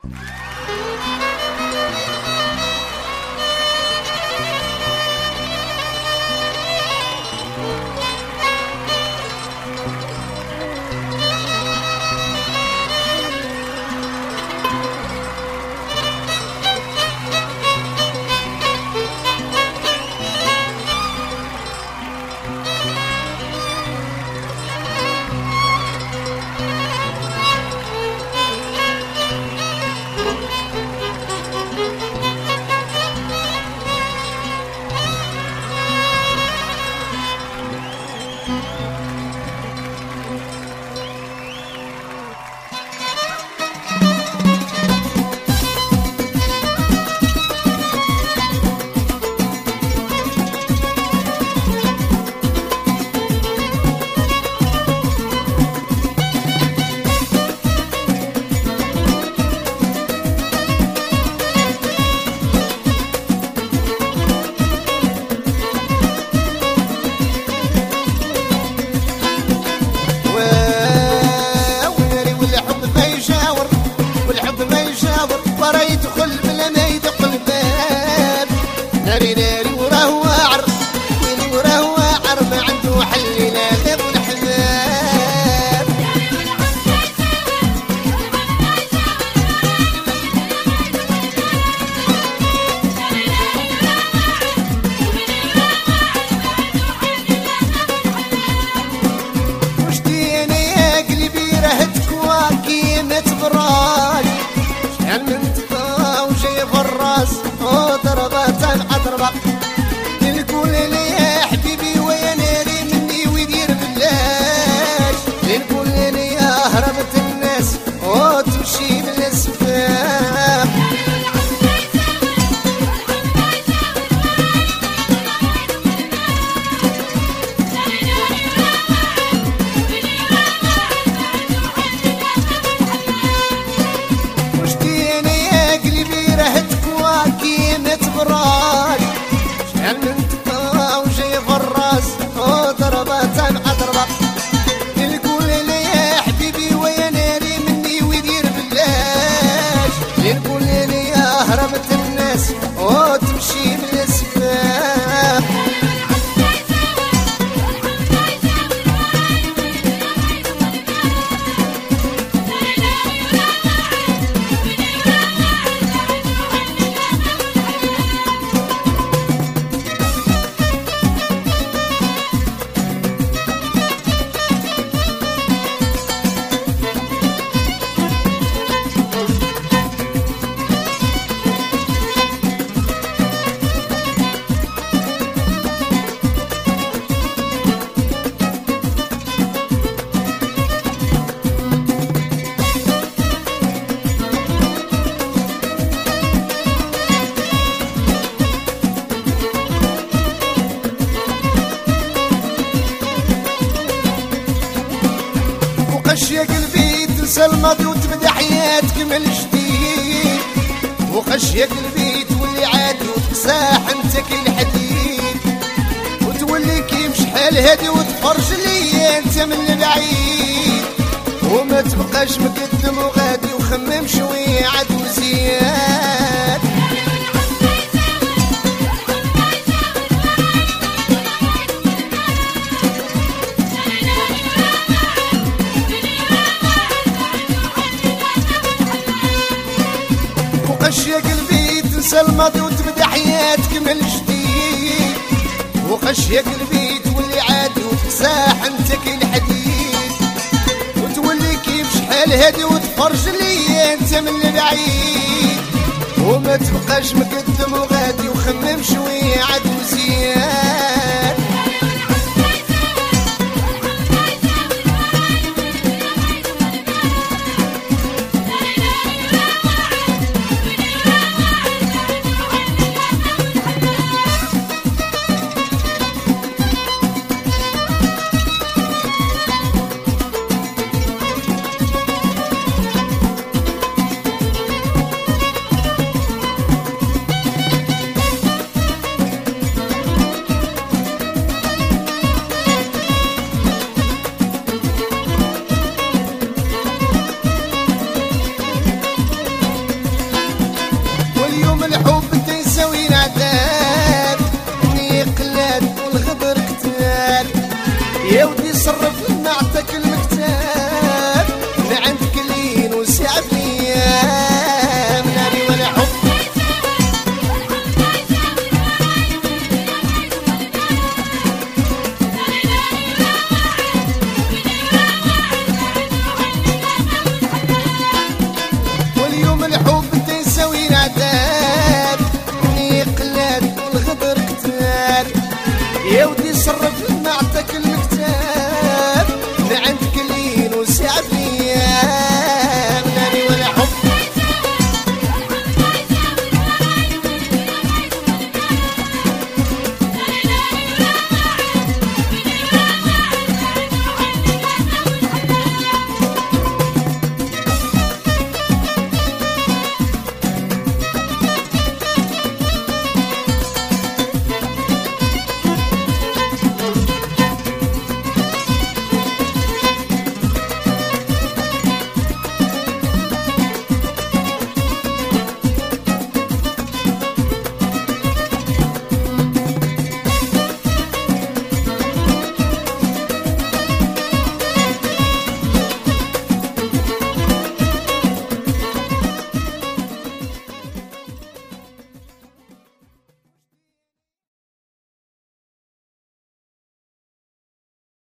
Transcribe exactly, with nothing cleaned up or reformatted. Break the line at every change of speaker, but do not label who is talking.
ناري ناري وراه واعر، ويلي وراه واعر ما عنده حل لا غير الحباب. وشتي انا يا قلبي رهتك وكيمة براك، شحال من تقا وجاي بالراس وضربات العطربة. نقول لي يا حبيبي ويا ناري مني ويدير بلاش، نقول لي يا هربت الناس وتمشي بالاسفاف. وشتي انا يا قلبي رهتك وكيمة براك، شحال من تقا وجاي فراس وضربات العطربة. نقول لي يا حبيبي ويا ناري مني ويدير بلاش، نقول لي يا هربت الناس وتمشي بالاسفاف. وقش يا قلبي تنسى الماضي وتبدا حياتك من الجديد، وقش يا قلبي تولي عادي وتقساح انت كي الحديد، وتولي كيف شحال هادي وتفرج لي انت من البعيد، وما تبقاش مقدم وغادي وخمم شويه عاد وزياد. وقش يا قلبي تنسى الماضي وتبدا حياتك من الجديد، وقش يا قلبي تولي عادي وتقساح انت كي الحديد، وتولي كيف شحال هادي وتفرج لي انت من البعيد، وما تبقاش مقدم وغادي وخمم شويه عاد وزياد. صوتك